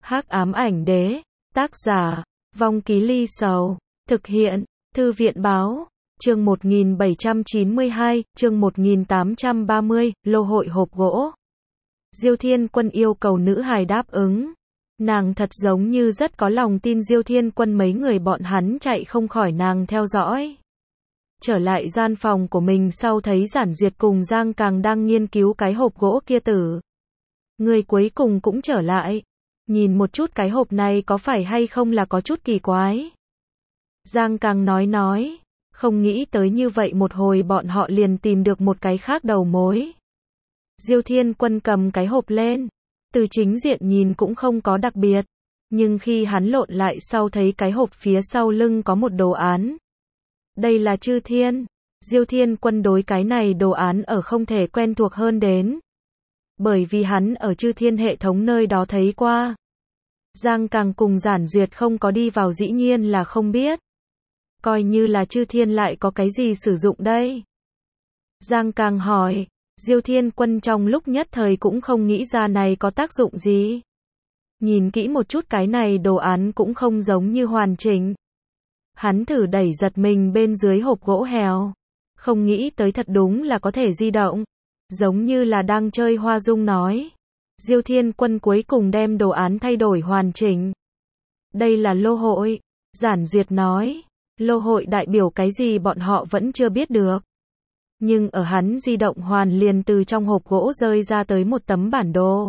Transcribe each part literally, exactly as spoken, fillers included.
Hắc ám ảnh đế, tác giả, Vong Ký Ly Sầu, thực hiện, Thư viện báo, chương một nghìn bảy trăm chín mươi hai, chương một nghìn tám trăm ba mươi, lô hội hộp gỗ. Diêu Thiên Quân yêu cầu nữ hài đáp ứng. Nàng thật giống như rất có lòng tin Diêu Thiên Quân mấy người bọn hắn chạy không khỏi nàng theo dõi. Trở lại gian phòng của mình sau thấy Giản Duyệt cùng Giang Càng đang nghiên cứu cái hộp gỗ kia tử. Người cuối cùng cũng trở lại. Nhìn một chút cái hộp này có phải hay không là có chút kỳ quái. Giang Càng nói nói, không nghĩ tới như vậy một hồi bọn họ liền tìm được một cái khác đầu mối. Diêu Thiên Quân cầm cái hộp lên, từ chính diện nhìn cũng không có đặc biệt, nhưng khi hắn lộn lại sau thấy cái hộp phía sau lưng có một đồ án. Đây là Chư Thiên. Diêu Thiên Quân đối cái này đồ án ở không thể quen thuộc hơn đến. Bởi vì hắn ở Chư Thiên hệ thống nơi đó thấy qua. Giang Càng cùng Giản Duyệt không có đi vào dĩ nhiên là không biết. Coi như là Chư Thiên lại có cái gì sử dụng đây? Giang Càng hỏi, Diêu Thiên Quân trong lúc nhất thời cũng không nghĩ ra này có tác dụng gì. Nhìn kỹ một chút cái này đồ án cũng không giống như hoàn chỉnh. Hắn thử đẩy giật mình bên dưới hộp gỗ hèo. Không nghĩ tới thật đúng là có thể di động. Giống như là đang chơi hoa dung nói. Diêu Thiên Quân cuối cùng đem đồ án thay đổi hoàn chỉnh. Đây là lô hội. Giản Duyệt nói. Lô hội đại biểu cái gì bọn họ vẫn chưa biết được. Nhưng ở hắn di động hoàn liền từ trong hộp gỗ rơi ra tới một tấm bản đồ.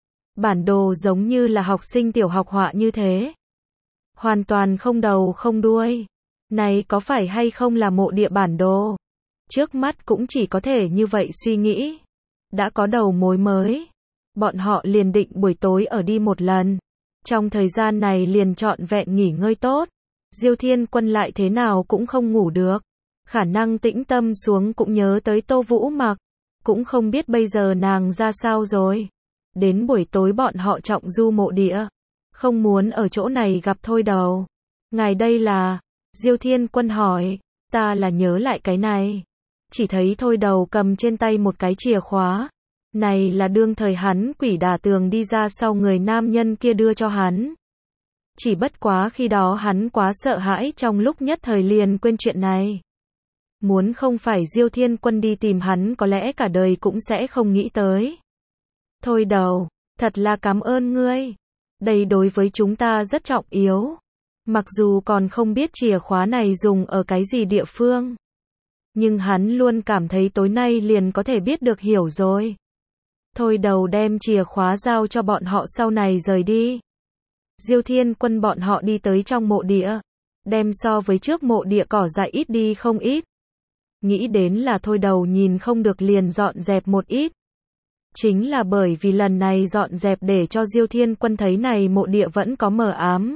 Bản đồ giống như là học sinh tiểu học họa như thế. Hoàn toàn không đầu không đuôi. Này có phải hay không là mộ địa bản đồ? Trước mắt cũng chỉ có thể như vậy suy nghĩ. Đã có đầu mối mới. Bọn họ liền định buổi tối ở đi một lần. Trong thời gian này liền trọn vẹn nghỉ ngơi tốt. Diêu Thiên Quân lại thế nào cũng không ngủ được. Khả năng tĩnh tâm xuống cũng nhớ tới Tô Vũ Mặc. Cũng không biết bây giờ nàng ra sao rồi. Đến buổi tối bọn họ trọng du mộ địa. Không muốn ở chỗ này gặp Thôi Đầu. Ngài đây là... Diêu Thiên Quân hỏi. Ta là nhớ lại cái này. Chỉ thấy Thôi Đầu cầm trên tay một cái chìa khóa. Này là đương thời hắn quỷ đả tường đi ra sau người nam nhân kia đưa cho hắn. Chỉ bất quá khi đó hắn quá sợ hãi trong lúc nhất thời liền quên chuyện này. Muốn không phải Diêu Thiên Quân đi tìm hắn có lẽ cả đời cũng sẽ không nghĩ tới. Thôi Đầu, thật là cảm ơn ngươi. Đây đối với chúng ta rất trọng yếu. Mặc dù còn không biết chìa khóa này dùng ở cái gì địa phương. Nhưng hắn luôn cảm thấy tối nay liền có thể biết được hiểu rồi. Thôi Đầu đem chìa khóa giao cho bọn họ sau này rời đi. Diêu Thiên Quân bọn họ đi tới trong mộ địa. Đem so với trước mộ địa cỏ dại ít đi không ít. Nghĩ đến là Thôi Đầu nhìn không được liền dọn dẹp một ít. Chính là bởi vì lần này dọn dẹp để cho Diêu Thiên Quân thấy này mộ địa vẫn có mờ ám.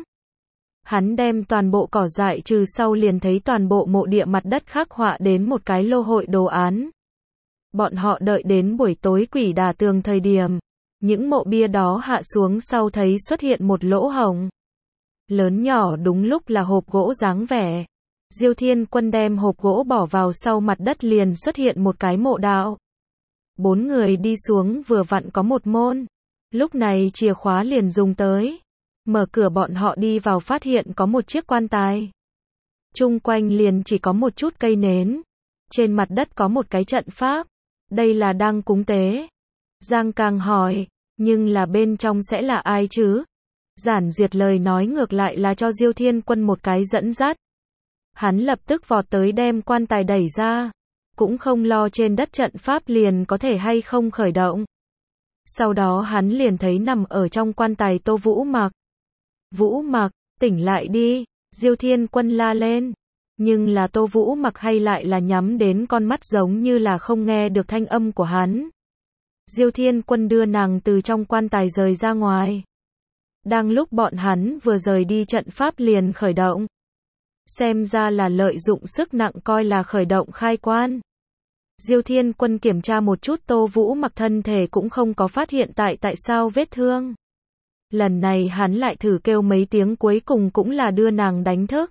Hắn đem toàn bộ cỏ dại trừ sau liền thấy toàn bộ mộ địa mặt đất khắc họa đến một cái lô hội đồ án. Bọn họ đợi đến buổi tối quỷ đả tường thời điểm. Những mộ bia đó hạ xuống sau thấy xuất hiện một lỗ hổng. Lớn nhỏ đúng lúc là hộp gỗ dáng vẻ. Diêu Thiên Quân đem hộp gỗ bỏ vào sau mặt đất liền xuất hiện một cái mộ đạo. Bốn người đi xuống vừa vặn có một môn. Lúc này chìa khóa liền dùng tới. Mở cửa bọn họ đi vào phát hiện có một chiếc quan tài. Chung quanh liền chỉ có một chút cây nến. Trên mặt đất có một cái trận pháp. Đây là đang cúng tế. Giang Càng hỏi, nhưng là bên trong sẽ là ai chứ? Giản Duyệt lời nói ngược lại là cho Diêu Thiên Quân một cái dẫn dắt. Hắn lập tức vọt tới đem quan tài đẩy ra. Cũng không lo trên đất trận pháp liền có thể hay không khởi động. Sau đó hắn liền thấy nằm ở trong quan tài Tô Vũ Mặc. Vũ Mặc, tỉnh lại đi, Diêu Thiên Quân la lên. Nhưng là Tô Vũ Mặc hay lại là nhắm đến con mắt giống như là không nghe được thanh âm của hắn. Diêu Thiên Quân đưa nàng từ trong quan tài rời ra ngoài. Đang lúc bọn hắn vừa rời đi trận pháp liền khởi động. Xem ra là lợi dụng sức nặng coi là khởi động khai quan. Diêu Thiên Quân kiểm tra một chút Tô Vũ Mặc thân thể cũng không có phát hiện tại tại sao vết thương. Lần này hắn lại thử kêu mấy tiếng cuối cùng cũng là đưa nàng đánh thức.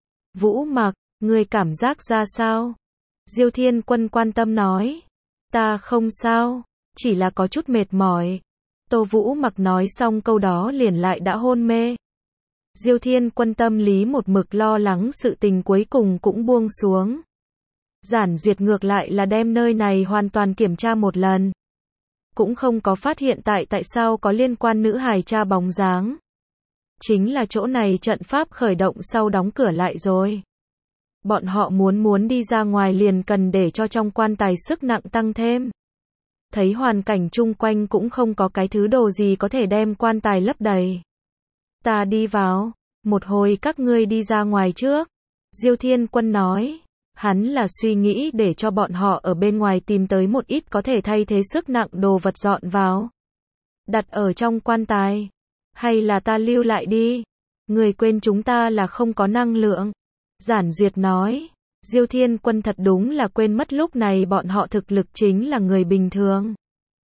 Vũ Mặc, ngươi cảm giác ra sao? Diêu Thiên Quân quan tâm nói. Ta không sao, chỉ là có chút mệt mỏi. Tô Vũ Mặc nói xong câu đó liền lại đã hôn mê. Diêu Thiên Quân tâm lý một mực lo lắng sự tình cuối cùng cũng buông xuống. Giản Duyệt ngược lại là đem nơi này hoàn toàn kiểm tra một lần. Cũng không có phát hiện tại tại sao có liên quan nữ hài cha bóng dáng. Chính là chỗ này trận pháp khởi động sau đóng cửa lại rồi. Bọn họ muốn muốn đi ra ngoài liền cần để cho trong quan tài sức nặng tăng thêm. Thấy hoàn cảnh chung quanh cũng không có cái thứ đồ gì có thể đem quan tài lấp đầy. Ta đi vào, một hồi các ngươi đi ra ngoài trước. Diêu Thiên Quân nói, hắn là suy nghĩ để cho bọn họ ở bên ngoài tìm tới một ít có thể thay thế sức nặng đồ vật dọn vào. Đặt ở trong quan tài. Hay là ta lưu lại đi. Người quên chúng ta là không có năng lượng. Giản Duyệt nói, Diêu Thiên Quân thật đúng là quên mất lúc này bọn họ thực lực chính là người bình thường.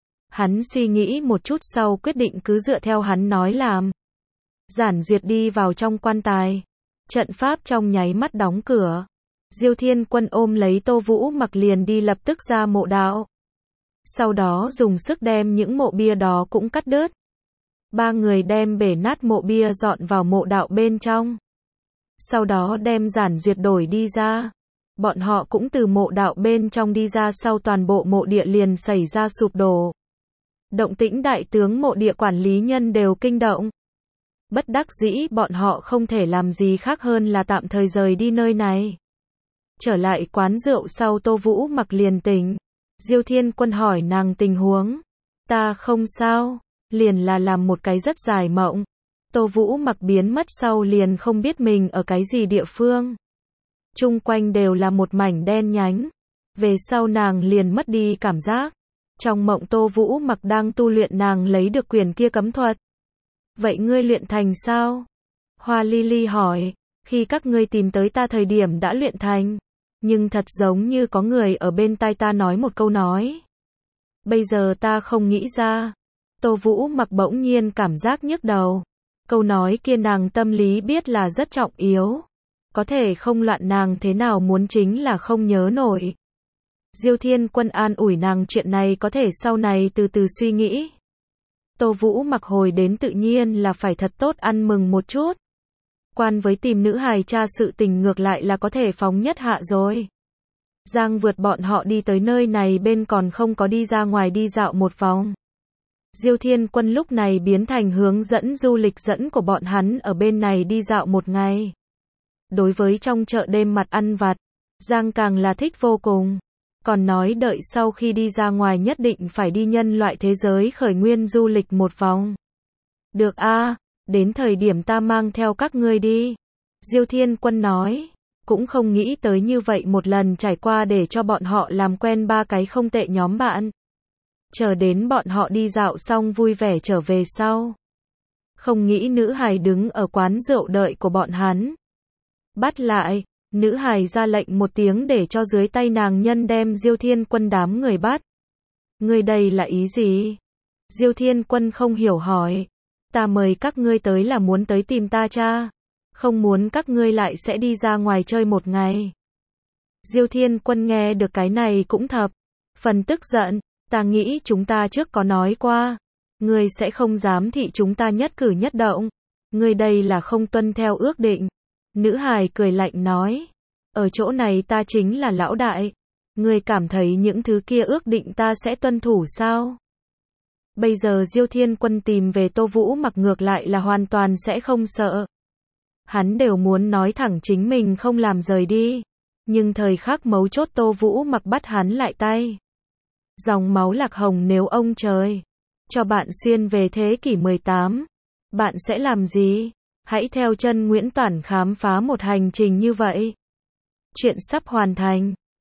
Hắn suy nghĩ một chút sau quyết định cứ dựa theo hắn nói làm. Giản Duyệt đi vào trong quan tài. Trận pháp trong nháy mắt đóng cửa. Diêu Thiên Quân ôm lấy Tô Vũ Mặc liền đi lập tức ra mộ đạo. Sau đó dùng sức đem những mộ bia đó cũng cắt đứt. Ba người đem bể nát mộ bia dọn vào mộ đạo bên trong. Sau đó đem Giản Duyệt đổi đi ra. Bọn họ cũng từ mộ đạo bên trong đi ra sau toàn bộ mộ địa liền xảy ra sụp đổ. Động tĩnh đại tướng mộ địa quản lý nhân đều kinh động. Bất đắc dĩ bọn họ không thể làm gì khác hơn là tạm thời rời đi nơi này. Trở lại quán rượu sau Tô Vũ Mặc liền tỉnh. Diêu Thiên Quân hỏi nàng tình huống. Ta không sao, liền là làm một cái rất dài mộng. Tô Vũ Mặc biến mất sau liền không biết mình ở cái gì địa phương. Chung quanh đều là một mảnh đen nhánh. Về sau nàng liền mất đi cảm giác. Trong mộng Tô Vũ Mặc đang tu luyện nàng lấy được quyền kia cấm thuật. Vậy ngươi luyện thành sao? Hoa Ly Ly hỏi, khi các ngươi tìm tới ta thời điểm đã luyện thành. Nhưng thật giống như có người ở bên tai ta nói một câu nói. Bây giờ ta không nghĩ ra. Tô Vũ Mặc bỗng nhiên cảm giác nhức đầu. Câu nói kia nàng tâm lý biết là rất trọng yếu. Có thể không loạn nàng thế nào muốn chính là không nhớ nổi. Diêu Thiên Quân an ủi nàng chuyện này có thể sau này từ từ suy nghĩ. Tô Vũ Mặc hồi đến tự nhiên là phải thật tốt ăn mừng một chút. Quan với tìm nữ hài cha sự tình ngược lại là có thể phóng nhất hạ rồi. Giang vượt bọn họ đi tới nơi này bên còn không có đi ra ngoài đi dạo một vòng. Diêu Thiên Quân lúc này biến thành hướng dẫn du lịch dẫn của bọn hắn ở bên này đi dạo một ngày. Đối với trong chợ đêm mặt ăn vặt, Giang càng là thích vô cùng. Còn nói đợi sau khi đi ra ngoài nhất định phải đi nhân loại thế giới khởi nguyên du lịch một vòng. Được a, đến thời điểm ta mang theo các ngươi đi. Diêu Thiên Quân nói, cũng không nghĩ tới như vậy một lần trải qua để cho bọn họ làm quen ba cái không tệ nhóm bạn. Chờ đến bọn họ đi dạo xong vui vẻ trở về sau. Không nghĩ nữ hài đứng ở quán rượu đợi của bọn hắn. Bắt lại, nữ hài ra lệnh một tiếng để cho dưới tay nàng nhân đem Diêu Thiên Quân đám người bắt. Người đây là ý gì? Diêu Thiên Quân không hiểu hỏi. Ta mời các ngươi tới là muốn tới tìm ta cha. Không muốn các ngươi lại sẽ đi ra ngoài chơi một ngày. Diêu Thiên Quân nghe được cái này cũng thập phần tức giận. Ta nghĩ chúng ta trước có nói qua. Ngươi sẽ không dám thị chúng ta nhất cử nhất động. Ngươi đây là không tuân theo ước định. Nữ hài cười lạnh nói. Ở chỗ này ta chính là lão đại. Ngươi cảm thấy những thứ kia ước định ta sẽ tuân thủ sao? Bây giờ Diêu Thiên Quân tìm về Tô Vũ Mặc ngược lại là hoàn toàn sẽ không sợ. Hắn đều muốn nói thẳng chính mình không làm rời đi. Nhưng thời khắc mấu chốt Tô Vũ Mặc bắt hắn lại tay. Dòng máu lạc hồng nếu ông trời cho bạn xuyên về thế kỷ mười tám, bạn sẽ làm gì? Hãy theo chân Nguyễn Toản khám phá một hành trình như vậy. Chuyện sắp hoàn thành.